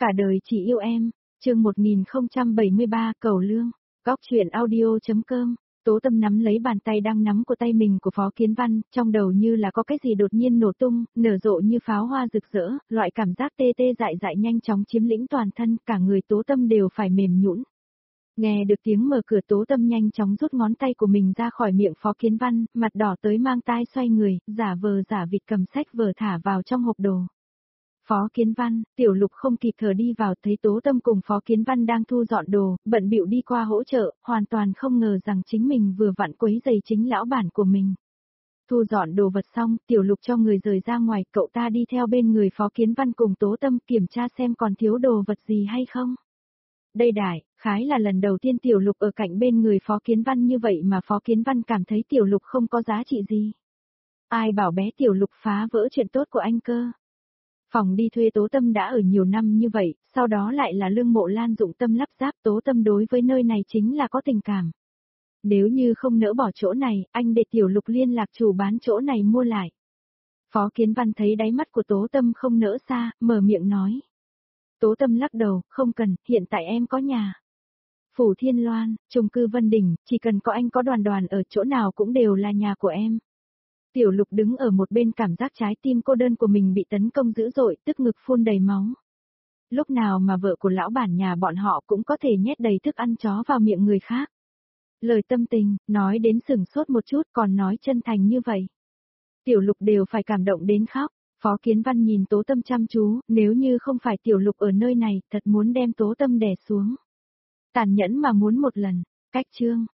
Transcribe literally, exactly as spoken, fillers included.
Cả đời chỉ yêu em, chương một nghìn không trăm bảy mươi ba cầu lương, góc chuyện audio.com. Tố Tâm nắm lấy bàn tay đang nắm của tay mình của Phó Kiến Văn, trong đầu như là có cái gì đột nhiên nổ tung, nở rộ như pháo hoa rực rỡ, loại cảm giác tê tê dại dại nhanh chóng chiếm lĩnh toàn thân, cả người Tố Tâm đều phải mềm nhũn. Nghe được tiếng mở cửa, Tố Tâm nhanh chóng rút ngón tay của mình ra khỏi miệng Phó Kiến Văn, mặt đỏ tới mang tai xoay người, giả vờ giả vịt cầm sách vở thả vào trong hộp đồ. Phó Kiến Văn, Tiểu Lục không kịp thở đi vào, thấy Tố Tâm cùng Phó Kiến Văn đang thu dọn đồ, bận bịu đi qua hỗ trợ, hoàn toàn không ngờ rằng chính mình vừa vặn quấy giày chính lão bản của mình. Thu dọn đồ vật xong, Tiểu Lục cho người rời ra ngoài, cậu ta đi theo bên người Phó Kiến Văn cùng Tố Tâm kiểm tra xem còn thiếu đồ vật gì hay không. Đây đại khái là lần đầu tiên Tiểu Lục ở cạnh bên người Phó Kiến Văn như vậy mà Phó Kiến Văn cảm thấy Tiểu Lục không có giá trị gì. Ai bảo bé Tiểu Lục phá vỡ chuyện tốt của anh cơ. Phòng đi thuê Tố Tâm đã ở nhiều năm như vậy, sau đó lại là Lương Mộ Lan dụng tâm lắp ráp, Tố Tâm đối với nơi này chính là có tình cảm. Nếu như không nỡ bỏ chỗ này, anh để Tiểu Lục liên lạc chủ bán chỗ này mua lại. Phó Kiến Văn thấy đáy mắt của Tố Tâm không nỡ xa, mở miệng nói. Tố Tâm lắc đầu, không cần, hiện tại em có nhà. Phủ Thiên Loan, chung cư Vân Đỉnh, chỉ cần có anh có Đoàn Đoàn ở chỗ nào cũng đều là nhà của em. Tiểu Lục đứng ở một bên cảm giác trái tim cô đơn của mình bị tấn công dữ dội, tức ngực phun đầy máu. Lúc nào mà vợ của lão bản nhà bọn họ cũng có thể nhét đầy thức ăn chó vào miệng người khác. Lời tâm tình, nói đến sửng sốt một chút còn nói chân thành như vậy. Tiểu Lục đều phải cảm động đến khóc. Phó Kiến Văn nhìn Tố Tâm chăm chú, nếu như không phải Tiểu Lục ở nơi này, thật muốn đem Tố Tâm đè xuống. Tàn nhẫn mà muốn một lần, cách chương.